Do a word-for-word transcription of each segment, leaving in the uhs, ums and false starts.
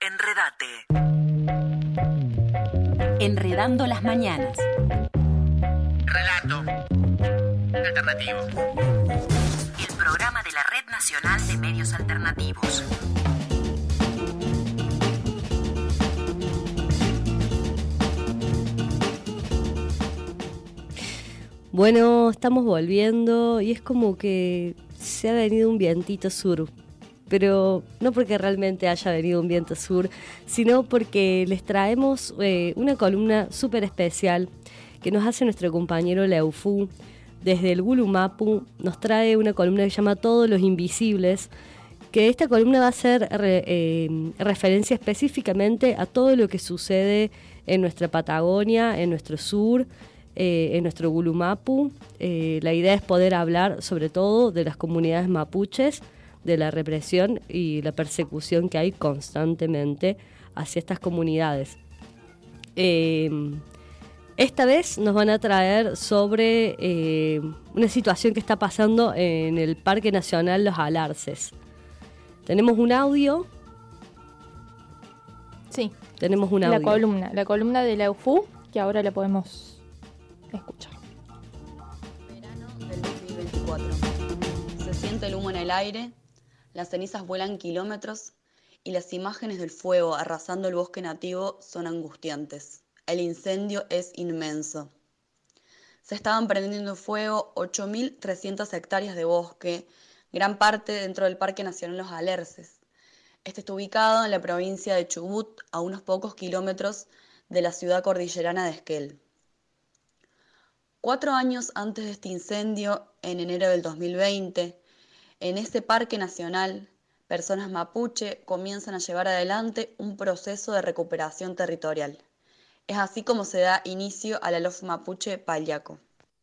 Enredate. Enredando las mañanas. Relato alternativo. El programa de la Red Nacional de Medios Alternativos. Bueno, estamos volviendo y es como que se ha venido un vientito sur, pero no porque realmente haya venido un viento sur, sino porque les traemos eh, una columna súper especial que nos hace nuestro compañero Leufu. Desde el Gulumapu nos trae una columna que se llama Todos los Invisibles, que esta columna va a hacer re, eh, referencia específicamente a todo lo que sucede en nuestra Patagonia, en nuestro sur, Eh, en nuestro Gulumapu. Eh, la idea es poder hablar sobre todo de las comunidades mapuches, de la represión y la persecución que hay constantemente hacia estas comunidades. Eh, esta vez nos van a traer sobre eh, una situación que está pasando en el Parque Nacional Los Alarces. Tenemos un audio. Sí. Tenemos un audio. La columna, la columna de Leufu, que ahora la podemos escuchar. Verano del dos mil veinticuatro. Se siente el humo en el aire, las cenizas vuelan kilómetros y las imágenes del fuego arrasando el bosque nativo son angustiantes. El incendio es inmenso. Se estaban prendiendo fuego ocho mil trescientas hectáreas de bosque, gran parte dentro del Parque Nacional Los Alarces. Este está ubicado en la provincia de Chubut, a unos pocos kilómetros de la ciudad cordillerana de Esquel. Cuatro años antes de este incendio, en enero del dos mil veinte, en ese parque nacional, personas mapuche comienzan a llevar adelante un proceso de recuperación territorial. Es así como se da inicio a la L O F mapuche Payaco.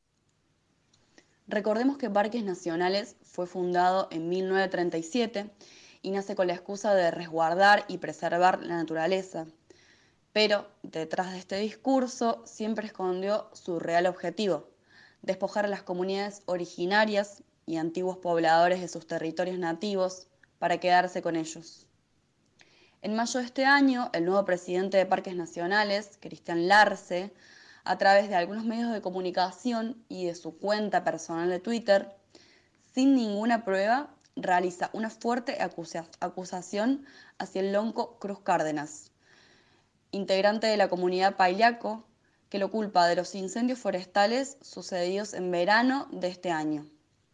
Recordemos que Parques Nacionales fue fundado en mil novecientos treinta y siete y nace con la excusa de resguardar y preservar la naturaleza. Pero detrás de este discurso siempre escondió su real objetivo: despojar a las comunidades originarias y antiguos pobladores de sus territorios nativos para quedarse con ellos. En mayo de este año, el nuevo presidente de Parques Nacionales, Cristian Larce, a través de algunos medios de comunicación y de su cuenta personal de Twitter, sin ninguna prueba, realiza una fuerte acusa- acusación hacia el lonco Cruz Cárdenas, integrante de la comunidad Payaco, que lo culpa de los incendios forestales sucedidos en verano de este año.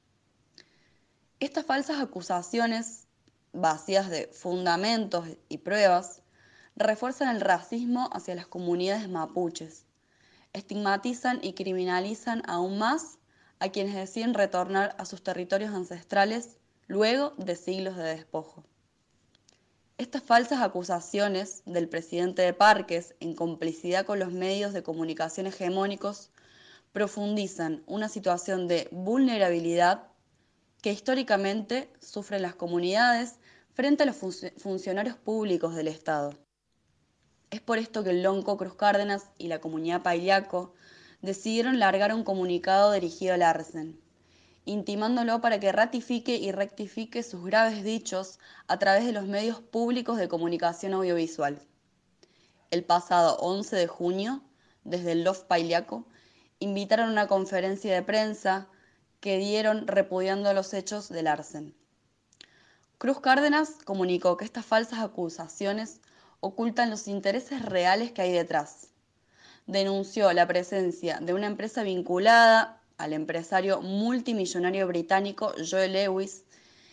Estas falsas acusaciones, vacías de fundamentos y pruebas, refuerzan el racismo hacia las comunidades mapuches, estigmatizan y criminalizan aún más a quienes deciden retornar a sus territorios ancestrales luego de siglos de despojo. Estas falsas acusaciones del presidente de Parques, en complicidad con los medios de comunicación hegemónicos, profundizan una situación de vulnerabilidad que históricamente sufren las comunidades frente a los fun- funcionarios públicos del Estado. Es por esto que el lonco Cruz Cárdenas y la comunidad Payaco decidieron largar un comunicado dirigido a Larsen, intimándolo para que ratifique y rectifique sus graves dichos a través de los medios públicos de comunicación audiovisual. El pasado once de junio, desde el L O F Payaco, invitaron a una conferencia de prensa que dieron repudiando los hechos de Larsen. Cruz Cárdenas comunicó que estas falsas acusaciones ocultan los intereses reales que hay detrás. Denunció la presencia de una empresa vinculada al empresario multimillonario británico Joe Lewis,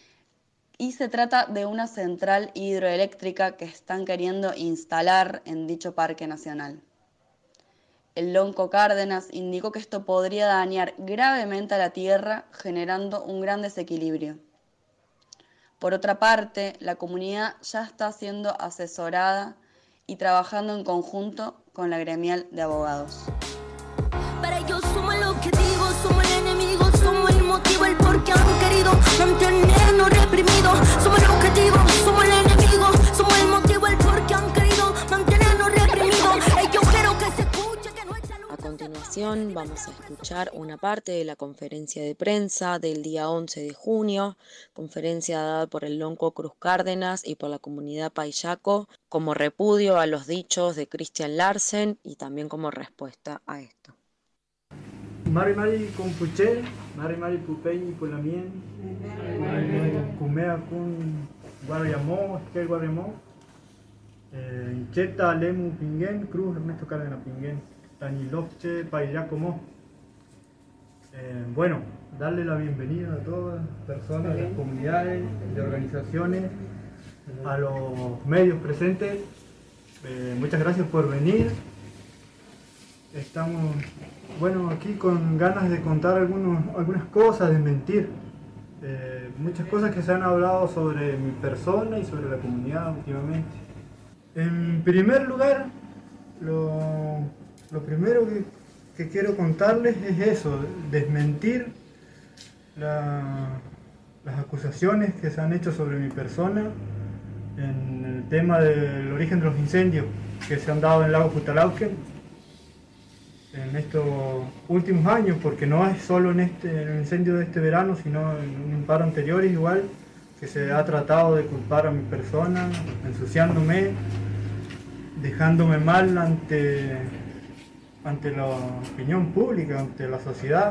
y se trata de una central hidroeléctrica que están queriendo instalar en dicho parque nacional. El lonco Cárdenas indicó que esto podría dañar gravemente a la tierra, generando un gran desequilibrio. Por otra parte, la comunidad ya está siendo asesorada y trabajando en conjunto con la gremial de abogados. Para ellos somos el objetivo, somos el enemigo, somos el motivo, el por qué han querido mantenernos reprimidos. Somos el objetivo, somos el enemigo, somos el motivo, el por qué han querido mantenernos reprimidos. Hey, yo quiero que se escuche que nuestra lucha. A continuación, continuación vamos a escuchar una parte de la conferencia de prensa del día once de junio, conferencia dada por el Lonco Cruz Cárdenas y por la comunidad Payaco como repudio a los dichos de Christian Larsen y también como respuesta a esto. Mari Mari Compuche, Mari Mari Pupei Pulamien, Kumea Kun Guarayamó, Esquel Guarayamó, Cheta Lemu Pinguen, Cruz Ernesto Cárdenas Pinguen, Tanilovche Payacomo. Eh, bueno, darle la bienvenida a todas las personas, a las comunidades, de organizaciones, a los medios presentes. Eh, muchas gracias por venir. Estamos, bueno, aquí con ganas de contar algunos, algunas cosas, de mentir. Eh, muchas cosas que se han hablado sobre mi persona y sobre la comunidad últimamente. En primer lugar, lo, lo primero que, que quiero contarles es eso, desmentir la, las acusaciones que se han hecho sobre mi persona en el tema del origen de los incendios que se han dado en el lago Putalauquen en estos últimos años, porque no es solo en, este, en el incendio de este verano, sino en un par anteriores igual, que se ha tratado de culpar a mi persona, ensuciándome, dejándome mal ante, ante la opinión pública, ante la sociedad.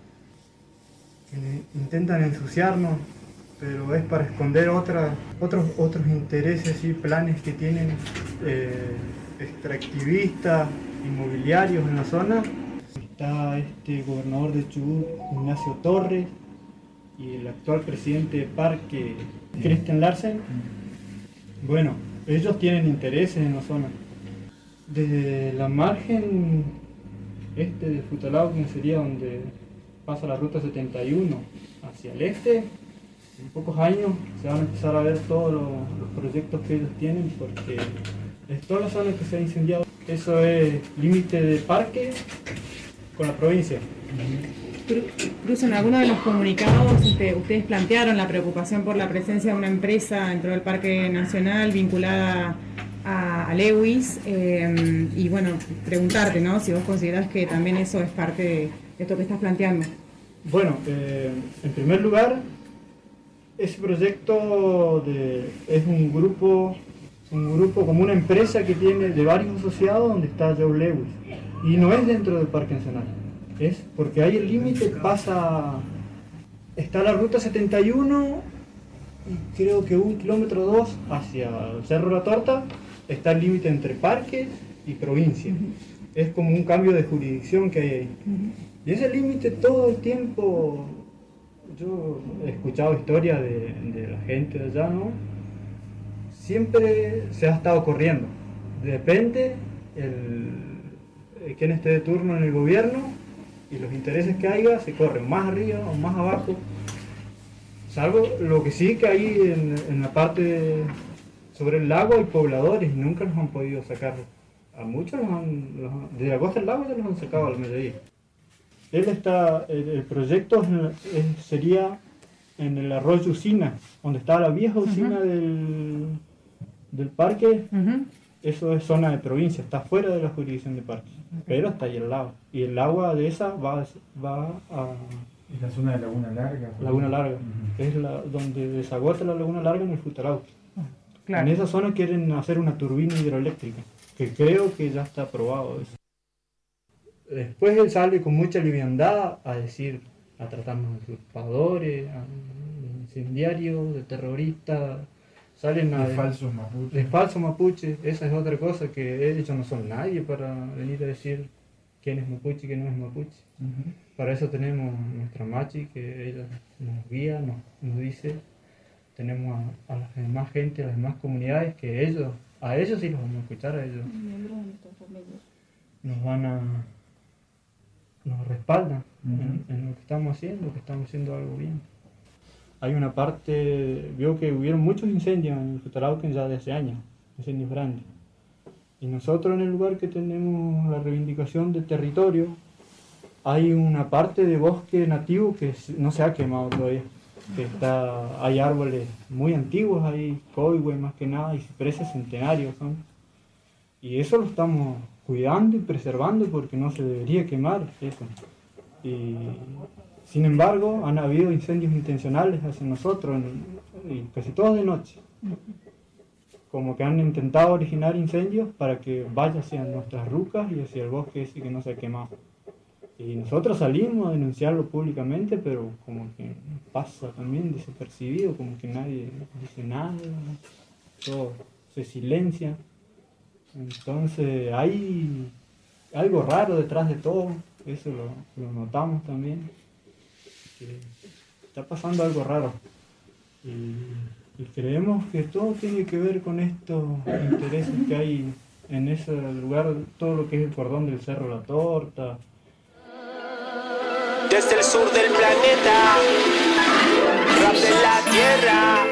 Intentan ensuciarnos, pero es para esconder otra, otros, otros intereses y planes que tienen eh, extractivistas, inmobiliarios en la zona. Está este gobernador de Chubut, Ignacio Torres, y el actual presidente de Parque, Christian Larsen. Bueno, ellos tienen intereses en la zona. Desde la margen este de Putalauquen, que sería donde pasa la ruta setenta y uno hacia el este, en pocos años se van a empezar a ver todos los, los proyectos que ellos tienen, porque es toda la zona que se ha incendiado. Eso es límite de parque con la provincia. Cruz, en alguno de los comunicados este, ustedes plantearon la preocupación por la presencia de una empresa dentro del Parque Nacional vinculada a, a Lewis, eh, y bueno, preguntarte, ¿no?, si vos considerás que también eso es parte de esto que estás planteando. Bueno, eh, en primer lugar, ese proyecto de, es un grupo, un grupo como una empresa que tiene de varios asociados donde está Joe Lewis, y no es dentro del Parque Nacional. Es porque ahí el límite pasa, está la ruta setenta y uno y creo que un kilómetro o dos hacia el Cerro La Torta está el límite entre parques y provincia. Es como un cambio de jurisdicción que hay ahí. Y ese límite todo el tiempo, yo he escuchado historias de, de la gente de allá, ¿no? Siempre se ha estado corriendo. Depende el, quién esté de turno en el gobierno, y los intereses que haya se corren más arriba o más abajo. Salvo lo que sí que hay en, en la parte de, sobre el lago hay pobladores y nunca los han podido sacar. A muchos los han, los, desde la costa del lago ya los han sacado al mediodía. Él está, el, el proyecto es, es, sería en el arroyo Usina, donde estaba la vieja usina uh-huh. del, del parque. Uh-huh. Eso es zona de provincia, está fuera de la jurisdicción de parque, okay. Pero está ahí al lado. Y el agua de esa va, va a... Es la zona de Laguna Larga. Laguna Larga, uh-huh. Que es la, donde desagota la Laguna Larga en el Putalauquen. Uh-huh. Claro. En esa zona quieren hacer una turbina hidroeléctrica, que creo que ya está aprobado eso. Después él sale con mucha liviandad a decir, a tratarnos de usurpadores, a incendiarios, de terroristas. Salen a, de falsos mapuches. De falsos mapuches, esa es otra cosa, que ellos no son nadie para venir a decir quién es mapuche y quién no es mapuche. Uh-huh. Para eso tenemos nuestra machi, que ella nos guía, nos, nos dice, tenemos a, a la demás gente, a las demás comunidades, que ellos, a ellos sí los vamos a escuchar, a ellos nos van a, nos respaldan uh-huh. en, en lo que estamos haciendo, que estamos haciendo algo bien. Hay una parte, veo que hubieron muchos incendios en el Putalauquen ya de hace años, incendios grandes. Y nosotros en el lugar que tenemos la reivindicación de territorio, hay una parte de bosque nativo que no se ha quemado todavía. Que está, hay árboles muy antiguos, hay coigüe más que nada, y cipreses centenarios son. y eso lo estamos cuidando y preservando porque no se debería quemar eso. Y, sin embargo, han habido incendios intencionales hacia nosotros, en, y casi todos de noche. Como que han intentado originar incendios para que vaya hacia nuestras rucas y hacia el bosque ese que no se ha quemado. Y nosotros salimos a denunciarlo públicamente, pero como que pasa también desapercibido, como que nadie dice nada, todo se silencia. Entonces hay algo raro detrás de todo, eso lo, lo notamos también, que está pasando algo raro. Y, y creemos que todo tiene que ver con estos intereses que hay en ese lugar, todo lo que es el cordón del Cerro La Torta. Desde el sur del planeta, rap de la tierra.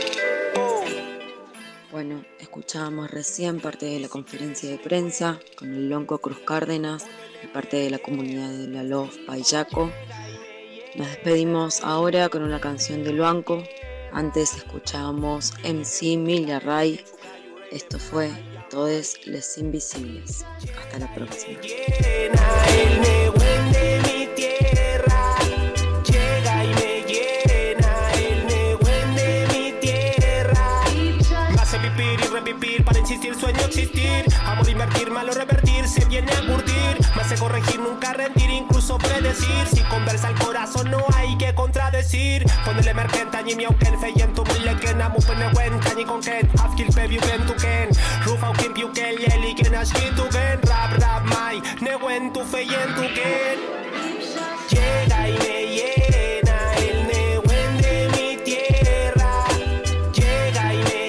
Bueno, escuchábamos recién parte de la conferencia de prensa con el Lonco Cruz Cárdenas y parte de la comunidad de la L O F Payaco. Nos despedimos ahora con una canción del banco. Antes escuchábamos M C Milia Ray. Esto fue Todes les Invisibles. Hasta la próxima. Revivir para insistir, sueño existir. Amor invertir, malo revertir, se viene a curtir. Me hace corregir, nunca rendir, incluso predecir. Si conversa el corazón no hay que contradecir. Ponele emergente, ni miauken, feyentu, muy leken, amu pene cuenta, ni con ken. Afkil pebiu ken tu ken. Rufa ukin piu ken, yeli ken ashki tu ken. Rap, rap, mai, ne wen tu feyentu ken. Llega y me llena el neuen de mi tierra. Llega y me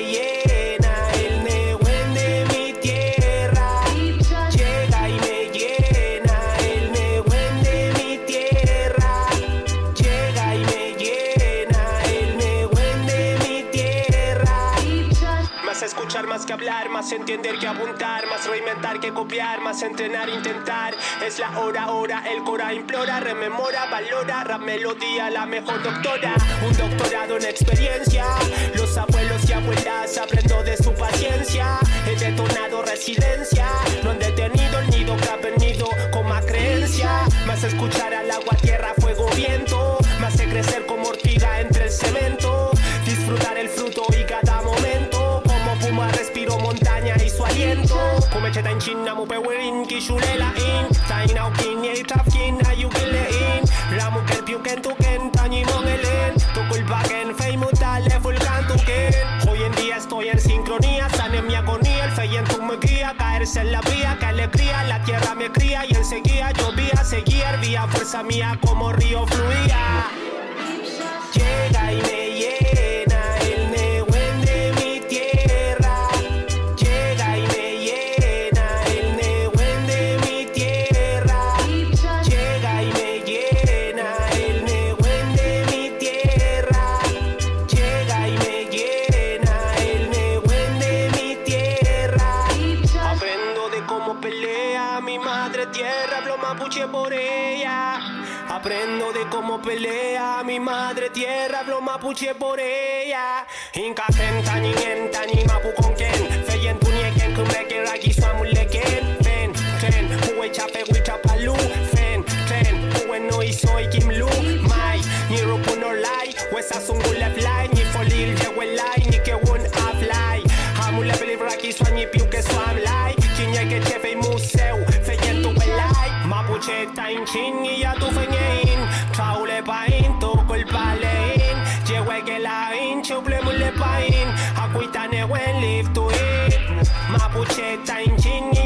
escuchar más que hablar, más entender que apuntar, más reinventar que copiar, más entrenar, intentar. Es la hora, hora, el cora implora, rememora, valora, rap melodía, la mejor doctora. Un doctorado en experiencia, los abuelos y abuelas aprendo de su paciencia. He detonado residencia, no han detenido el nido que ha venido con más creencia. Más escuchar al agua, tierra, fuego, viento, más de crecer como ortiga entre el cemento. Disfrutar el fruto y cada momento. Puma respiro montaña y su aliento. Come cheta in China mu pewerin kishulela in. Taina ukin ye trafkin ayukile in. Ramu kel piu ken tu ken tañi mongelen. Tu culpa ken fei mutale fulcan tu ken. Hoy en día estoy en sincronía, sane mi agonía. El fe en tu me guía, caerse en la vía. Que alegría, la tierra me cría y enseguida llovía, seguía, hervía, fuerza mía como río fluía. Llega y me llena el neuen de mi tierra. Llega y me llena el neuen de mi tierra. Llega y me llena el neuen de mi tierra. Llega y me llena el neuen de mi tierra. Aprendo de cómo pelea mi madre tierra, hablo mapuche por ella. Aprendo de cómo pelea mi madre tierra, hablo mapuche por ella. Inca tenta ni nienta ni mapu con ken. Feyen tu nieken kumeke ragi suamuleken. Fen, tren, uwe chape wita palu. Fen, tren, uwe no y soy Kim Lu. Mai, ni rupu no lai. Wesa sungule fly, ni folil jewe lai, ni ke wun a fly. Hamule believe ragi suani piu ke suam lai. Kinye ke chefe museu, feyen tu belai. Mapuche tain chin y ya tu feñein. Traule pain, tu culpalein. Jewe que la in, chuple mule pain. Acuita ne wen live to it. Mapuche tain chin